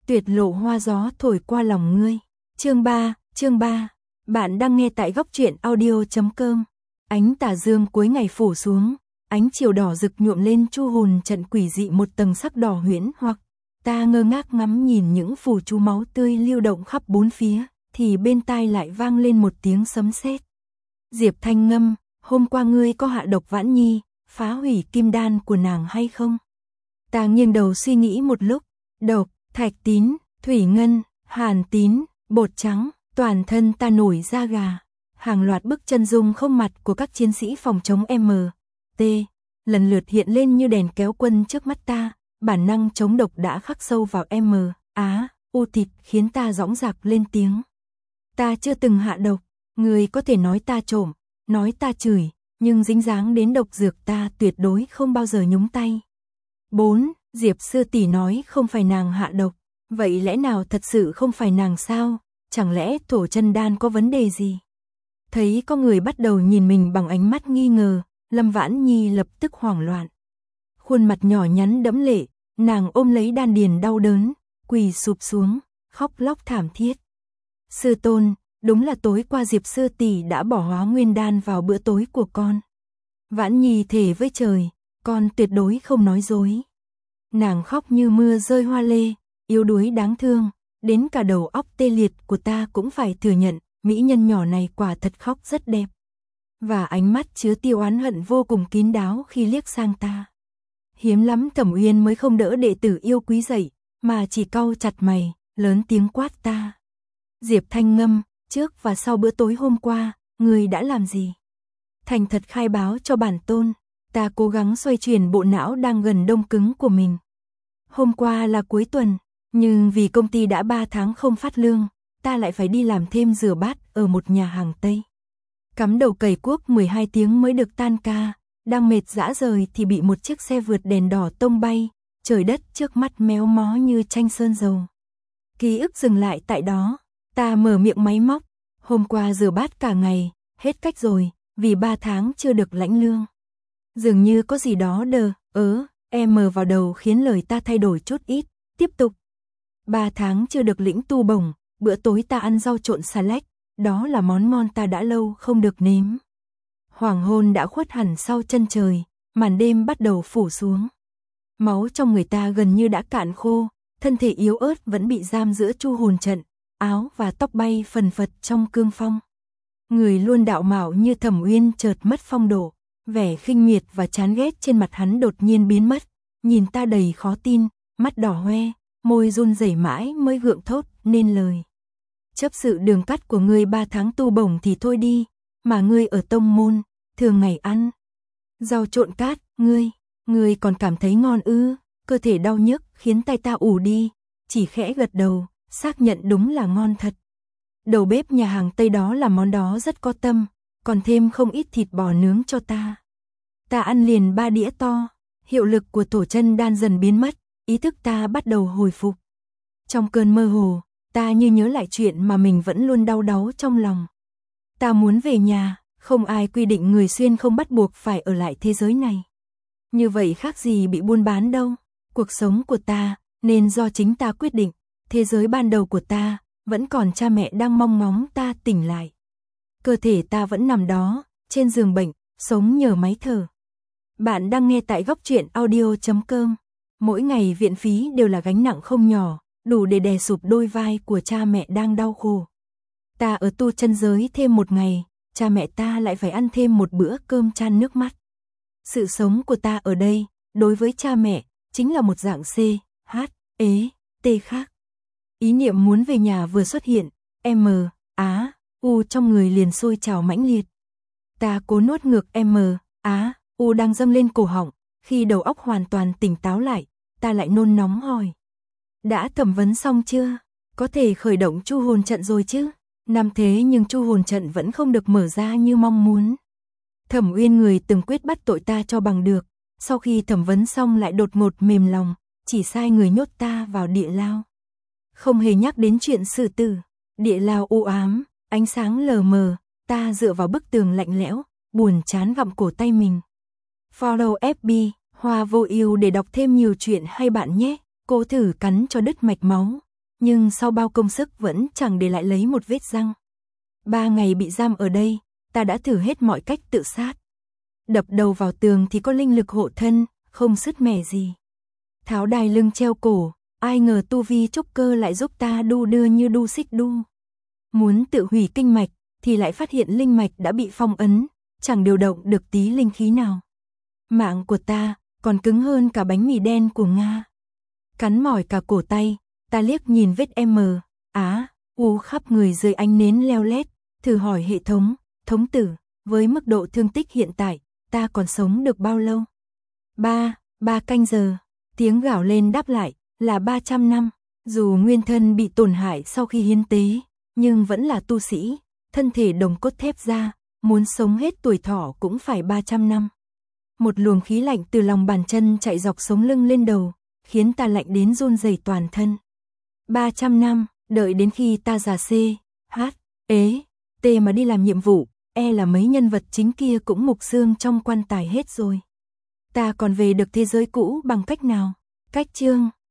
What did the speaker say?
Tuyệt lộ hoa gió thổi qua lòng ngươi. Chương 3. Bạn đang nghe tại góc truyện audio.com. Ánh tà dương cuối ngày phủ xuống, ánh chiều đỏ rực nhuộm lên Chu Hồn Trận quỷ dị một tầng sắc đỏ huyễn hoặc. Ta ngơ ngác ngắm nhìn những phù chú máu tươi lưu động khắp bốn phía, thì bên tai lại vang lên một tiếng sấm sét. Diệp Thanh ngâm, hôm qua ngươi có hạ độc Vãn Nhi, phá hủy kim đan của nàng hay không? Ta nghiêng đầu suy nghĩ một lúc, độc, thạch tín, thủy ngân, hàn tín, bột trắng, toàn thân ta nổi da gà. Hàng loạt bức chân dung không mặt của các chiến sĩ phòng chống MT lần lượt hiện lên như đèn kéo quân trước mắt ta, bản năng chống độc đã khắc sâu vào u thịt khiến ta dõng dạc lên tiếng. Ta chưa từng hạ độc, người có thể nói ta trộm, nói ta chửi, nhưng dính dáng đến độc dược ta tuyệt đối không bao giờ nhúng tay. 4. Diệp sư tỷ nói không phải nàng hạ độc, vậy lẽ nào thật sự không phải nàng sao? Chẳng lẽ Thổ Chân Đan có vấn đề gì? Thấy có người bắt đầu nhìn mình bằng ánh mắt nghi ngờ, Lâm Vãn Nhi lập tức hoảng loạn. Khuôn mặt nhỏ nhắn đẫm lệ, nàng ôm lấy đan điền đau đớn, quỳ sụp xuống, khóc lóc thảm thiết. Sư tôn, đúng là tối qua Diệp sư tỷ đã bỏ Hóa Nguyên Đan vào bữa tối của con. Vãn Nhi thề với trời, con tuyệt đối không nói dối. Nàng khóc như mưa rơi hoa lê, yếu đuối đáng thương, đến cả đầu óc tê liệt của ta cũng phải thừa nhận, mỹ nhân nhỏ này quả thật khóc rất đẹp. Và ánh mắt chứa tiêu oán hận vô cùng kín đáo khi liếc sang ta. Hiếm lắm Thẩm Uyên mới không đỡ đệ tử yêu quý dậy, mà chỉ cau chặt mày, lớn tiếng quát ta. Diệp Thanh ngâm, trước và sau bữa tối hôm qua, ngươi đã làm gì? Thành thật khai báo cho bản tôn. Ta cố gắng xoay chuyển bộ não đang gần đông cứng của mình. Hôm qua là cuối tuần, nhưng vì công ty đã 3 tháng không phát lương, ta lại phải đi làm thêm rửa bát ở một nhà hàng Tây. Cắm đầu cày cuốc 12 tiếng mới được tan ca, đang mệt rã rời thì bị một chiếc xe vượt đèn đỏ tông bay, trời đất trước mắt méo mó như tranh sơn dầu. Ký ức dừng lại tại đó, ta mở miệng máy móc, hôm qua rửa bát cả ngày, hết cách rồi, vì 3 tháng chưa được lãnh lương. Dường như có gì đó vào đầu khiến lời ta thay đổi chút ít, tiếp tục. 3 tháng chưa được lĩnh tu bổng, bữa tối ta ăn rau trộn xà lách, đó là món ngon ta đã lâu không được nếm. Hoàng hôn đã khuất hẳn sau chân trời, màn đêm bắt đầu phủ xuống. Máu trong người ta gần như đã cạn khô, thân thể yếu ớt vẫn bị giam giữa Chu Hồn Trận, áo và tóc bay phần phật trong cương phong. Người luôn đạo mạo như Thẩm Uyên chợt mất phong độ. Vẻ khinh miệt và chán ghét trên mặt hắn đột nhiên biến mất, nhìn ta đầy khó tin, mắt đỏ hoe, môi run rẩy mãi mới gượng thốt nên lời. Chấp sự đường cắt của ngươi 3 tháng tu bổng thì thôi đi, mà ngươi ở tông môn, thường ngày ăn rau trộn cát, ngươi còn cảm thấy ngon ư? Cơ thể đau nhức khiến tay ta ù đi, chỉ khẽ gật đầu, xác nhận đúng là ngon thật. Đầu bếp nhà hàng Tây đó làm món đó rất có tâm, còn thêm không ít thịt bò nướng cho ta. Ta ăn liền 3 đĩa to, hiệu lực của Thổ Chân Đan dần biến mất, ý thức ta bắt đầu hồi phục. Trong cơn mơ hồ, ta như nhớ lại chuyện mà mình vẫn luôn đau đáu trong lòng. Ta muốn về nhà, không ai quy định người xuyên không bắt buộc phải ở lại thế giới này. Như vậy khác gì bị buôn bán đâu, cuộc sống của ta nên do chính ta quyết định, thế giới ban đầu của ta vẫn còn cha mẹ đang mong ngóng ta tỉnh lại. Cơ thể ta vẫn nằm đó, trên giường bệnh, sống nhờ máy thở. Bạn đang nghe tại góc truyện audio.com. Mỗi ngày viện phí đều là gánh nặng không nhỏ, đủ để đè sụp đôi vai của cha mẹ đang đau khổ. Ta ở tu chân giới thêm 1 ngày, cha mẹ ta lại phải ăn thêm một bữa cơm chan nước mắt. Sự sống của ta ở đây, đối với cha mẹ, chính là một dạng T khác. Ý niệm muốn về nhà vừa xuất hiện, trong người liền sôi trào mãnh liệt. Ta cố nuốt ngược đang dâng lên cổ họng, khi đầu óc hoàn toàn tỉnh táo lại, ta lại nôn nóng hỏi. Đã thẩm vấn xong chưa? Có thể khởi động Chu Hồn Trận rồi chứ? Năm thế nhưng Chu Hồn Trận vẫn không được mở ra như mong muốn. Thẩm Uyên người từng quyết bắt tội ta cho bằng được, sau khi thẩm vấn xong lại đột ngột mềm lòng, chỉ sai người nhốt ta vào địa lao. Không hề nhắc đến chuyện xử tử. Địa lao u ám, ánh sáng lờ mờ, ta dựa vào bức tường lạnh lẽo, buồn chán gặm cổ tay mình. Follow FB, Hoa Vô Ưu để đọc thêm nhiều chuyện hay bạn nhé. Cố thử cắn cho đứt mạch máu, nhưng sau bao công sức vẫn chẳng để lại lấy một vết răng. 3 ngày bị giam ở đây, ta đã thử hết mọi cách tự sát. Đập đầu vào tường thì có linh lực hộ thân, không sứt mẻ gì. Tháo đai lưng treo cổ, ai ngờ tu vi trúc cơ lại giúp ta đu đưa như đu xích đu. Muốn tự hủy kinh mạch, thì lại phát hiện linh mạch đã bị phong ấn, chẳng điều động được tí linh khí nào. Mạng của ta còn cứng hơn cả bánh mì đen của Nga. Cắn mỏi cả cổ tay, ta liếc nhìn vết U khắp người dưới ánh nến leo lét, thử hỏi hệ thống, thống tử, với mức độ thương tích hiện tại, ta còn sống được bao lâu? 3 canh giờ, tiếng gào lên đáp lại, là 300 năm. Dù nguyên thân bị tổn hại sau khi hiến tế, nhưng vẫn là tu sĩ, thân thể đồng cốt thép ra, muốn sống hết tuổi thọ cũng phải 300 năm. Một luồng khí lạnh từ lòng bàn chân chạy dọc sống lưng lên đầu, khiến ta lạnh đến run rẩy toàn thân. 300 năm, đợi đến khi ta già T mà đi làm nhiệm vụ, là mấy nhân vật chính kia cũng mục xương trong quan tài hết rồi. Ta còn về được thế giới cũ bằng cách nào? Cách chương